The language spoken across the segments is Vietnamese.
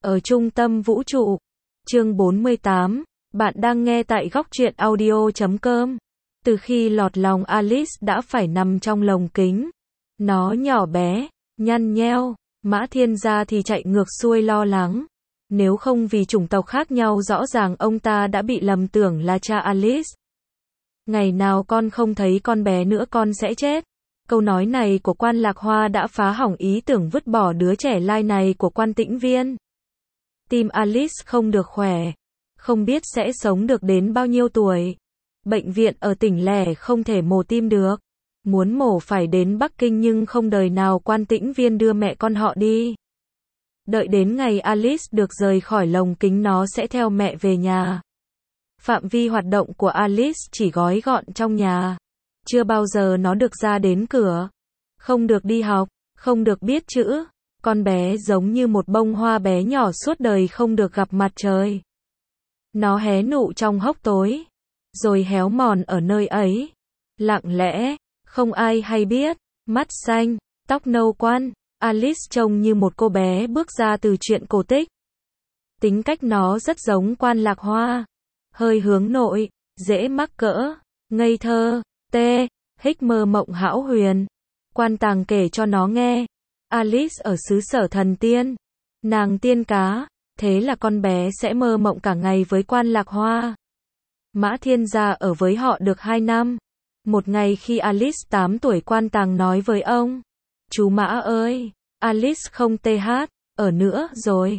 ở trung tâm vũ trụ. Chương 48, bạn đang nghe tại góc truyện audio.com. Từ khi lọt lòng Alice đã phải nằm trong lồng kính. Nó nhỏ bé, nhăn nheo, Mã Thiên Gia thì chạy ngược xuôi lo lắng. Nếu không vì chủng tộc khác nhau rõ ràng ông ta đã bị lầm tưởng là cha Alice. Ngày nào con không thấy con bé nữa con sẽ chết. Câu nói này của Quan Lạc Hoa đã phá hỏng ý tưởng vứt bỏ đứa trẻ lai này của Quan Tĩnh Viên. Tim Alice không được khỏe, không biết sẽ sống được đến bao nhiêu tuổi. Bệnh viện ở tỉnh lẻ không thể mổ tim được. Muốn mổ phải đến Bắc Kinh nhưng không đời nào Quan Tĩnh Viên đưa mẹ con họ đi. Đợi đến ngày Alice được rời khỏi lồng kính nó sẽ theo mẹ về nhà. Phạm vi hoạt động của Alice chỉ gói gọn trong nhà. Chưa bao giờ nó được ra đến cửa. Không được đi học, không được biết chữ. Con bé giống như một bông hoa bé nhỏ suốt đời không được gặp mặt trời. Nó hé nụ trong hốc tối, rồi héo mòn ở nơi ấy. Lặng lẽ, không ai hay biết, mắt xanh, tóc nâu quan, Alice trông như một cô bé bước ra từ truyện cổ tích. Tính cách nó rất giống Quan Lạc Hoa, hơi hướng nội, dễ mắc cỡ, ngây thơ, hích mơ mộng hão huyền. Quan Tàng kể cho nó nghe, Alice ở xứ Sở Thần Tiên, nàng tiên cá, thế là con bé sẽ mơ mộng cả ngày với Quan Lạc Hoa. Mã Thiên Gia ở với họ được 2 năm. Một ngày khi Alice 8 tuổi Quan Tàng nói với ông, chú Mã ơi, Alice không ở nữa rồi,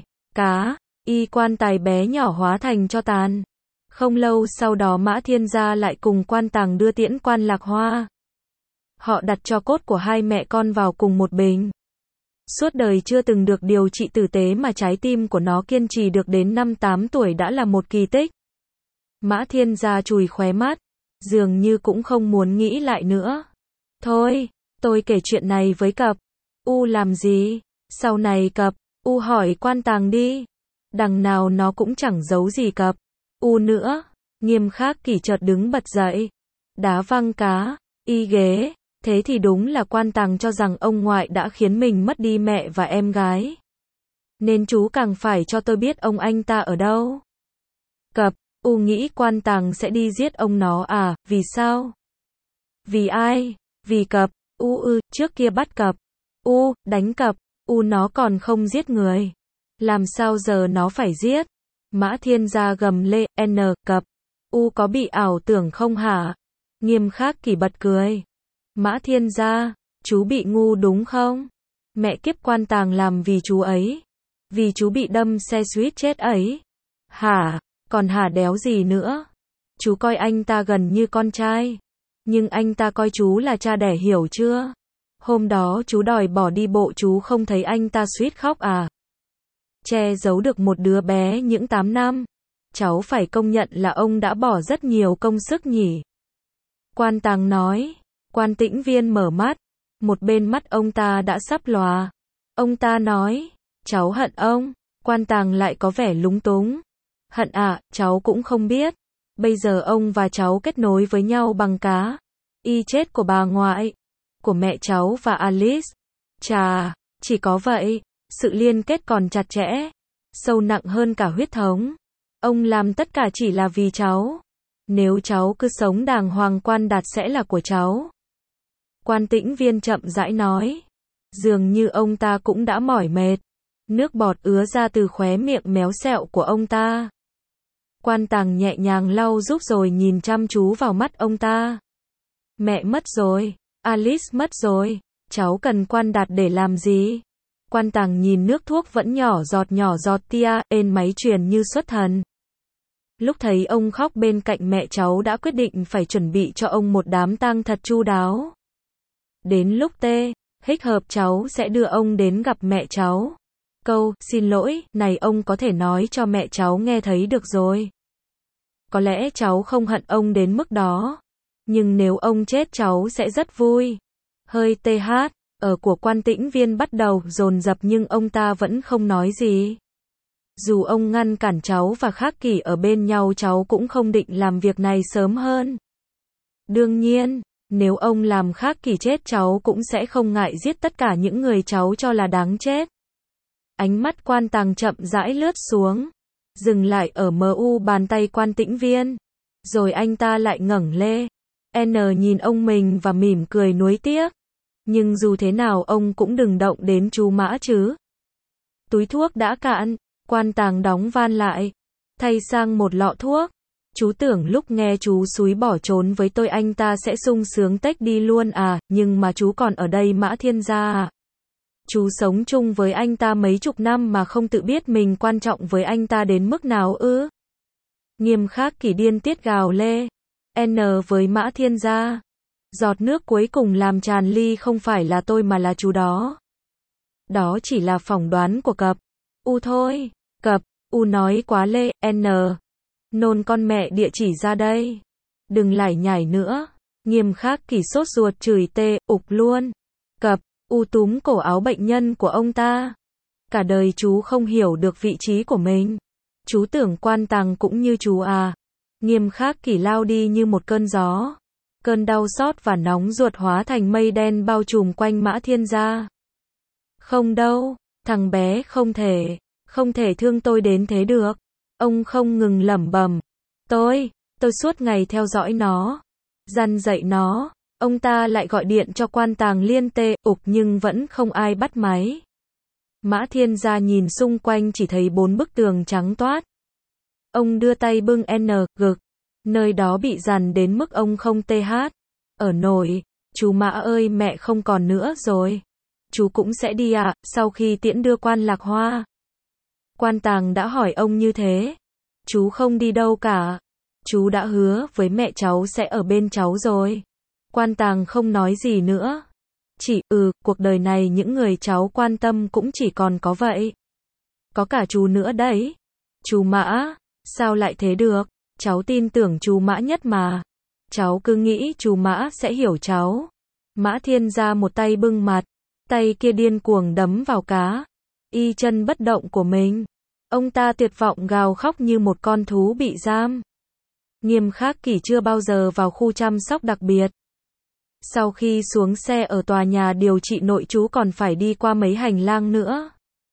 quan tài bé nhỏ hóa thành tro tàn. Không lâu sau đó Mã Thiên Gia lại cùng Quan Tàng đưa tiễn Quan Lạc Hoa. Họ đặt tro cốt của hai mẹ con vào cùng một bình. Suốt đời chưa từng được điều trị tử tế mà trái tim của nó kiên trì được đến năm 8 tuổi đã là một kỳ tích. Mã Thiên Gia chùi khóe mắt, dường như cũng không muốn nghĩ lại nữa. Thôi, tôi kể chuyện này với cặp. Làm gì? Sau này cặp, hỏi Quan Tàng đi. Đằng nào nó cũng chẳng giấu gì cặp. Nữa. Nghiêm Khắc Kỷ chợt đứng bật dậy. Đá văng ghế. Thế thì đúng là Quan Tàng cho rằng ông ngoại đã khiến mình mất đi mẹ và em gái. Nên chú càng phải cho tôi biết ông anh ta ở đâu. Cặp, nghĩ Quan Tàng sẽ đi giết ông nó à, vì sao? Vì ai? Vì cặp, trước kia bắt cặp, đánh cặp, nó còn không giết người. Làm sao giờ nó phải giết? Mã Thiên Gia gầm lên, cặp, có bị ảo tưởng không hả? Nghiêm Khắc Kỷ bật cười. Mã Thiên Gia, chú bị ngu đúng không? Mẹ kiếp Quan Tàng làm vì chú ấy. Vì chú bị đâm xe suýt chết ấy. Hả? Còn hả đéo gì nữa? Chú coi anh ta gần như con trai. Nhưng anh ta coi chú là cha đẻ hiểu chưa? Hôm đó chú đòi bỏ đi bộ chú không thấy anh ta suýt khóc à? Che giấu được một đứa bé những 8 năm. Cháu phải công nhận là ông đã bỏ rất nhiều công sức nhỉ? Quan Tàng nói. Quan Tĩnh Viên mở mắt. Một bên mắt ông ta đã sắp lòa. Ông ta nói. Cháu hận ông. Quan Tàng lại có vẻ lúng túng. Hận à, cháu cũng không biết. Bây giờ ông và cháu kết nối với nhau bằng chết của bà ngoại, của mẹ cháu và Alice. Chà, chỉ có vậy, sự liên kết còn chặt chẽ, sâu nặng hơn cả huyết thống. Ông làm tất cả chỉ là vì cháu. Nếu cháu cứ sống đàng hoàng Quan Đạt sẽ là của cháu. Quan Tĩnh Viên chậm rãi nói. Dường như ông ta cũng đã mỏi mệt. Nước bọt ứa ra từ khóe miệng méo xẹo của ông ta. Quan Tàng nhẹ nhàng lau giúp rồi nhìn chăm chú vào mắt ông ta. Mẹ mất rồi, Alice mất rồi, cháu cần Quan Đạt để làm gì? Quan Tàng nhìn nước thuốc vẫn nhỏ giọt tia, ên máy truyền như xuất thần. Lúc thấy ông khóc bên cạnh mẹ cháu đã quyết định phải chuẩn bị cho ông một đám tang thật chu đáo. Đến lúc hích hợp cháu sẽ đưa ông đến gặp mẹ cháu. Câu, xin lỗi, này ông có thể nói cho mẹ cháu nghe thấy được rồi. Có lẽ cháu không hận ông đến mức đó. Nhưng nếu ông chết cháu sẽ rất vui. Hơi ở của Quan Tĩnh Viên bắt đầu dồn dập nhưng ông ta vẫn không nói gì. Dù ông ngăn cản cháu và Khắc Kỷ ở bên nhau cháu cũng không định làm việc này sớm hơn. Đương nhiên, nếu ông làm Khắc Kỷ chết cháu cũng sẽ không ngại giết tất cả những người cháu cho là đáng chết. Ánh mắt Quan Tàng chậm rãi lướt xuống, dừng lại ở MU bàn tay Quan Tĩnh Viên. Rồi anh ta lại ngẩng lên. Nhìn ông mình và mỉm cười nuối tiếc. Nhưng dù thế nào ông cũng đừng động đến chú Mã chứ. Túi thuốc đã cạn, Quan Tàng đóng van lại, thay sang một lọ thuốc. Chú tưởng lúc nghe chú xúi bỏ trốn với tôi anh ta sẽ sung sướng tếch đi luôn à, nhưng mà chú còn ở đây Mã Thiên Gia à. Chú sống chung với anh ta mấy chục năm mà không tự biết mình quan trọng với anh ta đến mức nào ư? Nghiêm Khắc Kỷ điên tiết gào lê. Với Mã Thiên Gia. Giọt nước cuối cùng làm tràn ly không phải là tôi mà là chú đó. Đó chỉ là phỏng đoán của cặp. U thôi. Cặp. U nói quá lê. Nôn con mẹ địa chỉ ra đây. Đừng lải nhải nữa. Nghiêm Khắc Kỷ sốt ruột chửi tê, ục luôn. Cặp. U túm cổ áo bệnh nhân của ông ta. Cả đời chú không hiểu được vị trí của mình. Chú tưởng Quan Tàng cũng như chú à. Nghiêm Khắc Kỷ lao đi như một cơn gió. Cơn đau xót và nóng ruột hóa thành mây đen bao trùm quanh Mã Thiên Gia. Không đâu, thằng bé không thể thương tôi đến thế được. Ông không ngừng lẩm bẩm. Tôi suốt ngày theo dõi nó, dằn dạy nó. Ông ta lại gọi điện cho Quan Tàng liên tê, ục nhưng vẫn không ai bắt máy. Mã Thiên Gia nhìn xung quanh chỉ thấy 4 bức tường trắng toát. Ông đưa tay bưng gực. Nơi đó bị dằn đến mức ông không ở nổi. Chú Mã ơi, mẹ không còn nữa rồi. Chú cũng sẽ đi à, sau khi tiễn đưa Quan Lạc Hoa. Quan Tàng đã hỏi ông như thế. Chú không đi đâu cả. Chú đã hứa với mẹ cháu sẽ ở bên cháu rồi. Quan Tàng không nói gì nữa. Chỉ, cuộc đời này những người cháu quan tâm cũng chỉ còn có vậy. Có cả chú nữa đấy. Chú Mã, sao lại thế được? Cháu tin tưởng chú Mã nhất mà. Cháu cứ nghĩ chú Mã sẽ hiểu cháu. Mã Thiên Gia một tay bưng mặt, tay kia điên cuồng đấm vào cá y chân bất động của mình. Ông ta tuyệt vọng gào khóc như một con thú bị giam. Nghiêm Khắc Kỷ chưa bao giờ vào khu chăm sóc đặc biệt. Sau khi xuống xe ở tòa nhà điều trị nội trú còn phải đi qua mấy hành lang nữa.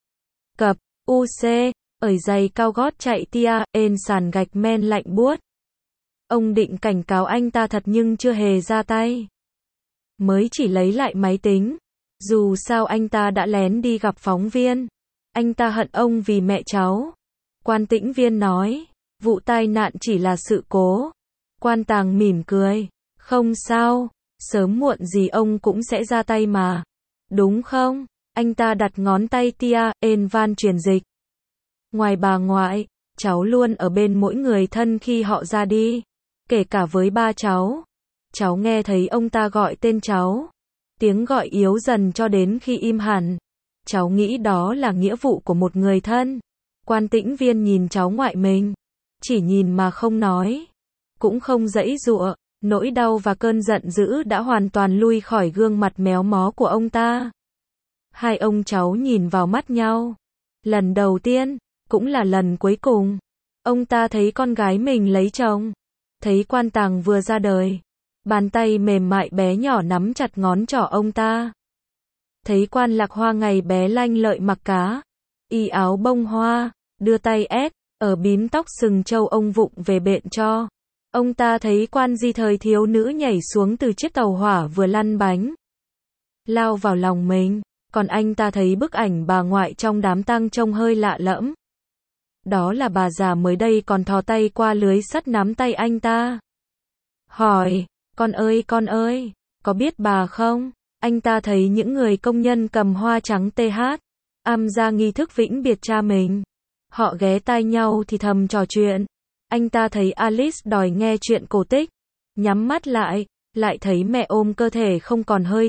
Cặp, UC, ởi giày cao gót chạy tia, sàn gạch men lạnh buốt. Ông định cảnh cáo anh ta thật nhưng chưa hề ra tay. Mới chỉ lấy lại máy tính. Dù sao anh ta đã lén đi gặp phóng viên. Anh ta hận ông vì mẹ cháu. Quan Tĩnh Viên nói, vụ tai nạn chỉ là sự cố. Quan Tàng mỉm cười. Không sao, sớm muộn gì ông cũng sẽ ra tay mà. Đúng không? Anh ta đặt ngón tay tia, van truyền dịch. Ngoài bà ngoại, cháu luôn ở bên mỗi người thân khi họ ra đi. Kể cả với ba cháu. Cháu nghe thấy ông ta gọi tên cháu. Tiếng gọi yếu dần cho đến khi im hẳn. Cháu nghĩ đó là nghĩa vụ của một người thân. Quan Tĩnh Viên nhìn cháu ngoại mình. Chỉ nhìn mà không nói. Cũng không giãy giụa. Nỗi đau và cơn giận dữ đã hoàn toàn lui khỏi gương mặt méo mó của ông ta. Hai ông cháu nhìn vào mắt nhau. Lần đầu tiên, cũng là lần cuối cùng. Ông ta thấy con gái mình lấy chồng. Thấy Quan Tàng vừa ra đời. Bàn tay mềm mại bé nhỏ nắm chặt ngón trỏ ông ta. Thấy Quan Lạc Hoa ngày bé lanh lợi mặc cá y áo bông hoa, đưa tay ở bím tóc sừng trâu ông vụng về bện cho. Ông ta thấy Quan Di thời thiếu nữ nhảy xuống từ chiếc tàu hỏa vừa lăn bánh, lao vào lòng mình. Còn anh ta thấy bức ảnh bà ngoại trong đám tang trông hơi lạ lẫm. Đó là bà già mới đây còn thò tay qua lưới sắt nắm tay anh ta. Hỏi, con ơi, có biết bà không? Anh ta thấy những người công nhân cầm hoa trắng am ra nghi thức vĩnh biệt cha mình. Họ ghé tai nhau thì thầm trò chuyện. Anh ta thấy Alice đòi nghe chuyện cổ tích. Nhắm mắt lại thấy mẹ ôm cơ thể không còn hơi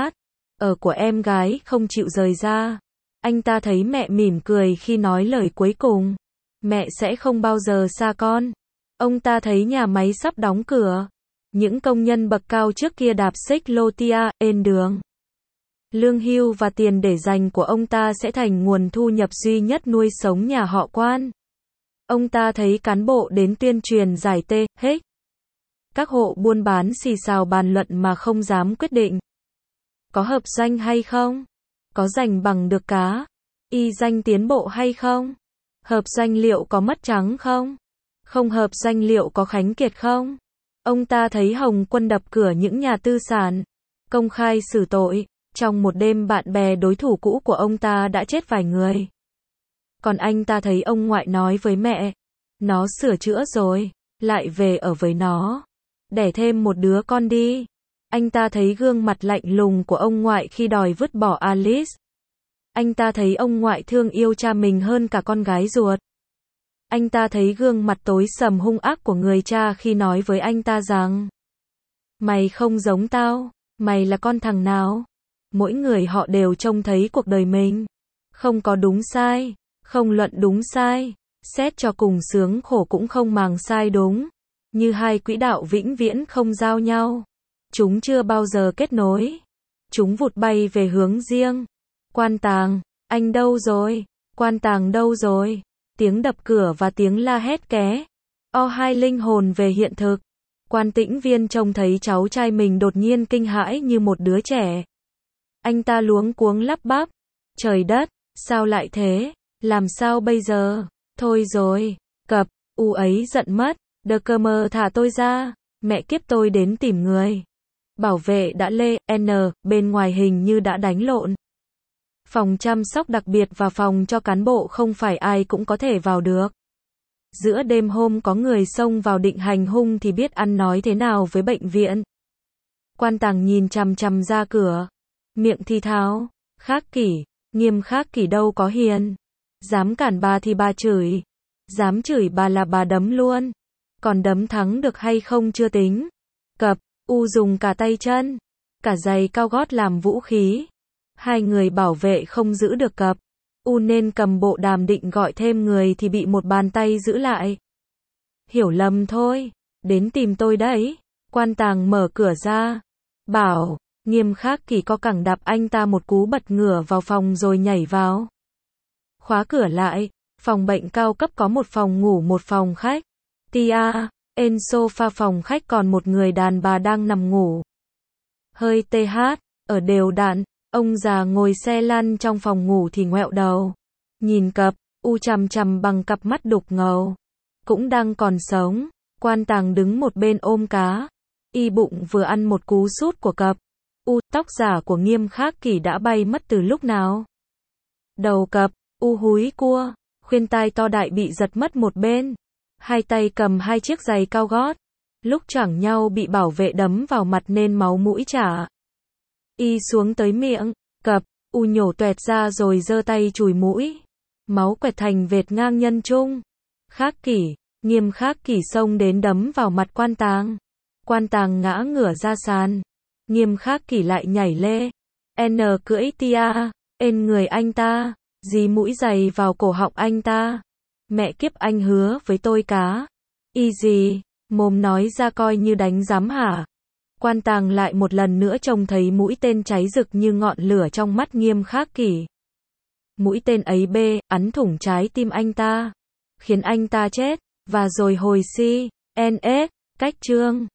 của em gái không chịu rời ra. Anh ta thấy mẹ mỉm cười khi nói lời cuối cùng. Mẹ sẽ không bao giờ xa con. Ông ta thấy nhà máy sắp đóng cửa. Những công nhân bậc cao trước kia đạp xích lô tia, đường. Lương hưu và tiền để dành của ông ta sẽ thành nguồn thu nhập duy nhất nuôi sống nhà họ Quan. Ông ta thấy cán bộ đến tuyên truyền giải hết. Các hộ buôn bán xì xào bàn luận mà không dám quyết định. Có hợp doanh hay không? Có giành bằng được cá Y danh tiến bộ hay không? Hợp danh liệu có mất trắng không? Không hợp danh liệu có khánh kiệt không? Ông ta thấy Hồng Quân đập cửa những nhà tư sản, công khai xử tội. Trong một đêm bạn bè đối thủ cũ của ông ta đã chết vài người. Còn anh ta thấy ông ngoại nói với mẹ, nó sửa chữa rồi, lại về ở với nó. Đẻ thêm một đứa con đi. Anh ta thấy gương mặt lạnh lùng của ông ngoại khi đòi vứt bỏ Alice. Anh ta thấy ông ngoại thương yêu cha mình hơn cả con gái ruột. Anh ta thấy gương mặt tối sầm hung ác của người cha khi nói với anh ta rằng, mày không giống tao, mày là con thằng nào? Mỗi người họ đều trông thấy cuộc đời mình. Không có đúng sai, không luận đúng sai, xét cho cùng sướng khổ cũng không màng sai đúng. Như hai quỹ đạo vĩnh viễn không giao nhau. Chúng chưa bao giờ kết nối. Chúng vụt bay về hướng riêng. Quan Tàng, anh đâu rồi? Quan Tàng đâu rồi? Tiếng đập cửa và tiếng la hét ké. Hai linh hồn về hiện thực. Quan Tĩnh Viên trông thấy cháu trai mình đột nhiên kinh hãi như một đứa trẻ. Anh ta luống cuống lắp bắp. Trời đất, sao lại thế? Làm sao bây giờ? Thôi rồi, cập, ấy giận mất. Đờ cơ mơ thả tôi ra. Mẹ kiếp tôi đến tìm người. Bảo vệ đã lê, bên ngoài hình như đã đánh lộn. Phòng chăm sóc đặc biệt và phòng cho cán bộ không phải ai cũng có thể vào được. Giữa đêm hôm có người xông vào định hành hung thì biết ăn nói thế nào với bệnh viện. Quan Tàng nhìn chằm chằm ra cửa. Miệng thì thào, Khắc Kỷ, Nghiêm Khắc Kỷ đâu có hiền. Dám cản bà thì bà chửi. Dám chửi bà là bà đấm luôn. Còn đấm thắng được hay không chưa tính. Cập, dùng cả tay chân, cả giày cao gót làm vũ khí. Hai người bảo vệ không giữ được cập. Nên cầm bộ đàm định gọi thêm người thì bị một bàn tay giữ lại. Hiểu lầm thôi, đến tìm tôi đấy. Quan Tàng mở cửa ra. Bảo, Nghiêm Khắc Kỷ co cẳng đạp anh ta một cú bật ngửa vào phòng rồi nhảy vào. Khóa cửa lại, phòng bệnh cao cấp có một phòng ngủ một phòng khách. Trên sofa phòng khách còn một người đàn bà đang nằm ngủ. Hơi ở đều đặn, ông già ngồi xe lăn trong phòng ngủ thì ngoẹo đầu. Nhìn cập, chằm chằm bằng cặp mắt đục ngầu. Cũng đang còn sống. Quan Tàng đứng một bên ôm cá. Y bụng vừa ăn một cú sút của cập. Tóc giả của Nghiêm Khắc Kỷ đã bay mất từ lúc nào. Đầu cập, húi cua, khuyên tai to đại bị giật mất một bên. Hai tay cầm hai chiếc giày cao gót. Lúc choảng nhau bị bảo vệ đấm vào mặt nên máu mũi chả. Y xuống tới miệng, cập, nhổ toẹt ra rồi giơ tay chùi mũi. Máu quẹt thành vệt ngang nhân trung. Khắc Kỷ, Nghiêm Khắc Kỷ xông đến đấm vào mặt Quan Tàng. Quan Tàng ngã ngửa ra sàn. Nghiêm Khắc Kỷ lại nhảy lê. Cưỡi người anh ta, dí mũi giày vào cổ họng anh ta. Mẹ kiếp anh hứa với tôi cá. Y gì, mồm nói ra coi như đánh giám hả? Quan Tàng lại một lần nữa trông thấy mũi tên cháy rực như ngọn lửa trong mắt Nghiêm Khắc Kỷ. Mũi tên ấy ắn thủng trái tim anh ta, khiến anh ta chết, và rồi hồi cách chương